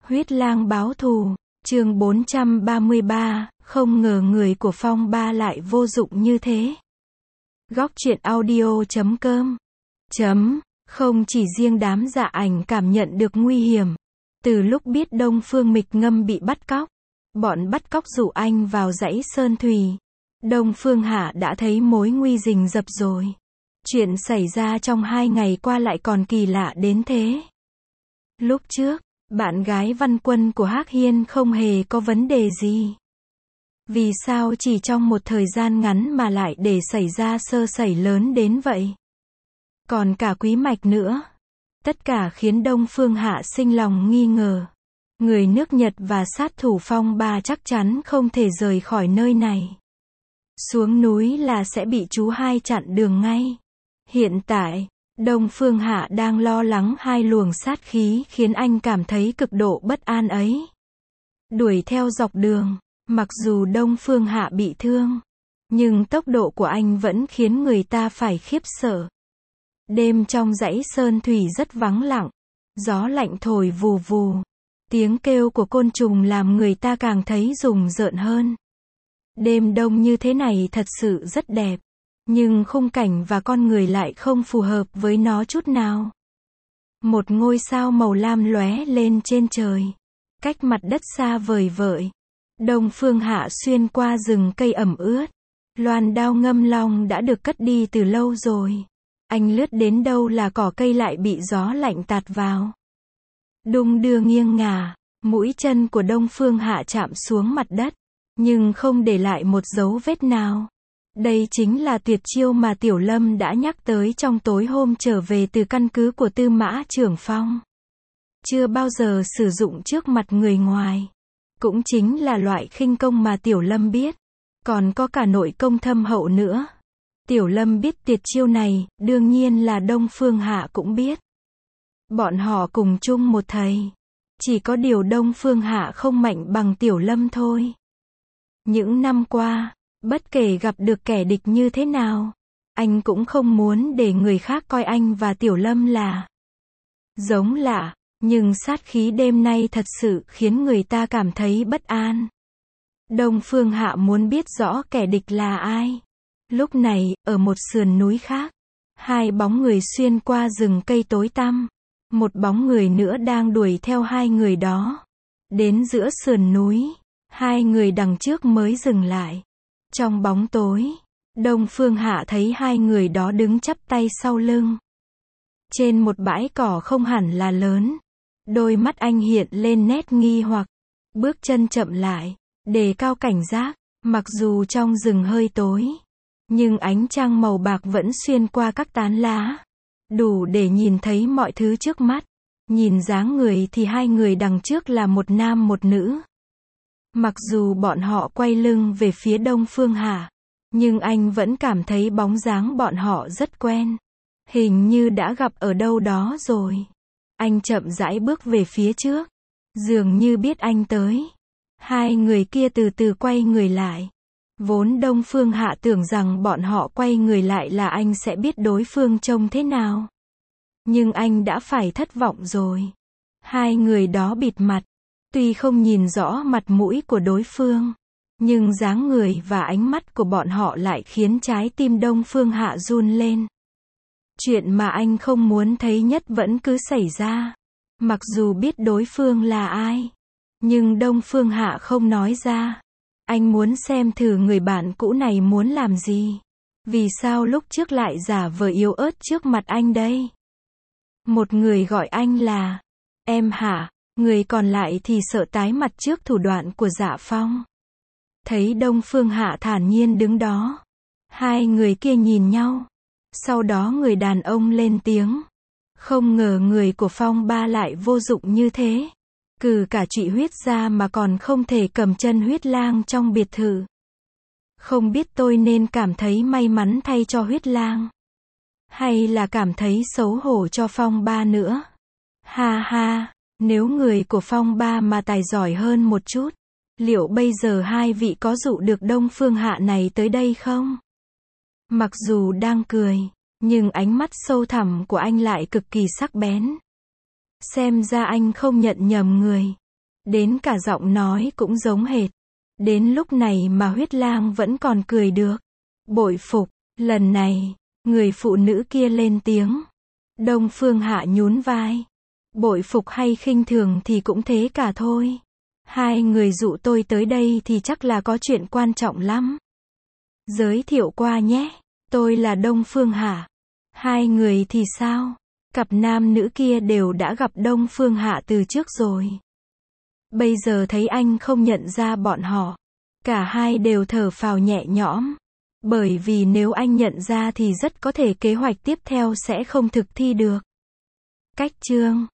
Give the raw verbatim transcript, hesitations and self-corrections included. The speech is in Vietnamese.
Huyết lang báo thù, chương bốn trăm ba mươi ba, không ngờ người của Phong Ba lại vô dụng như thế. Góc truyện audio chấm com chấm, không chỉ riêng đám dạ ảnh cảm nhận được nguy hiểm. Từ lúc biết Đông Phương Mịch Ngâm bị bắt cóc, bọn bắt cóc rủ anh vào dãy Sơn Thủy. Đông Phương Hạ đã thấy mối nguy rình rập rồi. Chuyện xảy ra trong hai ngày qua lại còn kỳ lạ đến thế. Lúc trước, bạn gái Văn Quân của Hắc Hiên không hề có vấn đề gì. Vì sao chỉ trong một thời gian ngắn mà lại để xảy ra sơ sẩy lớn đến vậy? Còn cả Quý Mạch nữa. Tất cả khiến Đông Phương Hạ sinh lòng nghi ngờ. Người nước Nhật và sát thủ Phong Ba chắc chắn không thể rời khỏi nơi này. Xuống núi là sẽ bị chú hai chặn đường ngay. Hiện tại, Đông Phương Hạ đang lo lắng hai luồng sát khí khiến anh cảm thấy cực độ bất an ấy. Đuổi theo dọc đường, mặc dù Đông Phương Hạ bị thương, nhưng tốc độ của anh vẫn khiến người ta phải khiếp sợ. Đêm trong dãy Sơn Thủy rất vắng lặng, gió lạnh thổi vù vù, tiếng kêu của côn trùng làm người ta càng thấy rùng rợn hơn. Đêm đông như thế này thật sự rất đẹp, nhưng khung cảnh và con người lại không phù hợp với nó chút nào. Một ngôi sao màu lam lóe lên trên trời, cách mặt đất xa vời vợi. Đông Phương Hạ xuyên qua rừng cây ẩm ướt. Loan đao ngâm long đã được cất đi từ lâu rồi. Anh lướt đến đâu là cỏ cây lại bị gió lạnh tạt vào. Đung đưa nghiêng ngả, mũi chân của Đông Phương Hạ chạm xuống mặt đất, nhưng không để lại một dấu vết nào. Đây chính là tuyệt chiêu mà Tiểu Lâm đã nhắc tới trong tối hôm trở về từ căn cứ của Tư Mã Trưởng Phong. Chưa bao giờ sử dụng trước mặt người ngoài. Cũng chính là loại khinh công mà Tiểu Lâm biết. Còn có cả nội công thâm hậu nữa. Tiểu Lâm biết tuyệt chiêu này, đương nhiên là Đông Phương Hạ cũng biết. Bọn họ cùng chung một thầy. Chỉ có điều Đông Phương Hạ không mạnh bằng Tiểu Lâm thôi. Những năm qua, bất kể gặp được kẻ địch như thế nào, anh cũng không muốn để người khác coi anh và Tiểu Lâm là giống lạ, nhưng sát khí đêm nay thật sự khiến người ta cảm thấy bất an. Đông Phương Hạ muốn biết rõ kẻ địch là ai. Lúc này, ở một sườn núi khác, hai bóng người xuyên qua rừng cây tối tăm. Một bóng người nữa đang đuổi theo hai người đó. Đến giữa sườn núi, hai người đằng trước mới dừng lại. Trong bóng tối, Đông Phương Hạ thấy hai người đó đứng chắp tay sau lưng. Trên một bãi cỏ không hẳn là lớn. Đôi mắt anh hiện lên nét nghi hoặc. Bước chân chậm lại, đề cao cảnh giác. Mặc dù trong rừng hơi tối, nhưng ánh trăng màu bạc vẫn xuyên qua các tán lá, đủ để nhìn thấy mọi thứ trước mắt. Nhìn dáng người thì hai người đằng trước là một nam một nữ. Mặc dù bọn họ quay lưng về phía Đông Phương Hạ, nhưng anh vẫn cảm thấy bóng dáng bọn họ rất quen. Hình như đã gặp ở đâu đó rồi. Anh chậm rãi bước về phía trước, dường như biết anh tới. Hai người kia từ từ quay người lại. Vốn Đông Phương Hạ tưởng rằng bọn họ quay người lại là anh sẽ biết đối phương trông thế nào. Nhưng anh đã phải thất vọng rồi. Hai người đó bịt mặt. Tuy không nhìn rõ mặt mũi của đối phương, nhưng dáng người và ánh mắt của bọn họ lại khiến trái tim Đông Phương Hạ run lên. Chuyện mà anh không muốn thấy nhất vẫn cứ xảy ra. Mặc dù biết đối phương là ai, nhưng Đông Phương Hạ không nói ra. Anh muốn xem thử người bạn cũ này muốn làm gì. Vì sao lúc trước lại giả vờ yếu ớt trước mặt anh đây? Một người gọi anh là em Hạ, người còn lại thì sợ tái mặt trước thủ đoạn của Dạ Phong. Thấy Đông Phương Hạ thản nhiên đứng đó, hai người kia nhìn nhau. Sau đó người đàn ông lên tiếng. Không ngờ người của Phong Ba lại vô dụng như thế. Cừ cả Trụy Huyết ra mà còn không thể cầm chân Huyết Lang trong biệt thự. Không biết tôi nên cảm thấy may mắn thay cho Huyết Lang, hay là cảm thấy xấu hổ cho Phong Ba nữa. Ha ha, nếu người của Phong Ba mà tài giỏi hơn một chút, liệu bây giờ hai vị có dụ được Đông Phương Hạ này tới đây không? Mặc dù đang cười, nhưng ánh mắt sâu thẳm của anh lại cực kỳ sắc bén. Xem ra anh không nhận nhầm người. Đến cả giọng nói cũng giống hệt. Đến lúc này mà Huyết Lang vẫn còn cười được. Bội phục, lần này, người phụ nữ kia lên tiếng. Đông Phương Hạ nhún vai. Bội phục hay khinh thường thì cũng thế cả thôi. Hai người dụ tôi tới đây thì chắc là có chuyện quan trọng lắm. Giới thiệu qua nhé, tôi là Đông Phương Hạ. Hai người thì sao? Cặp nam nữ kia đều đã gặp Đông Phương Hạ từ trước rồi. Bây giờ thấy anh không nhận ra bọn họ. Cả hai đều thở phào nhẹ nhõm. Bởi vì nếu anh nhận ra thì rất có thể kế hoạch tiếp theo sẽ không thực thi được. Cách chương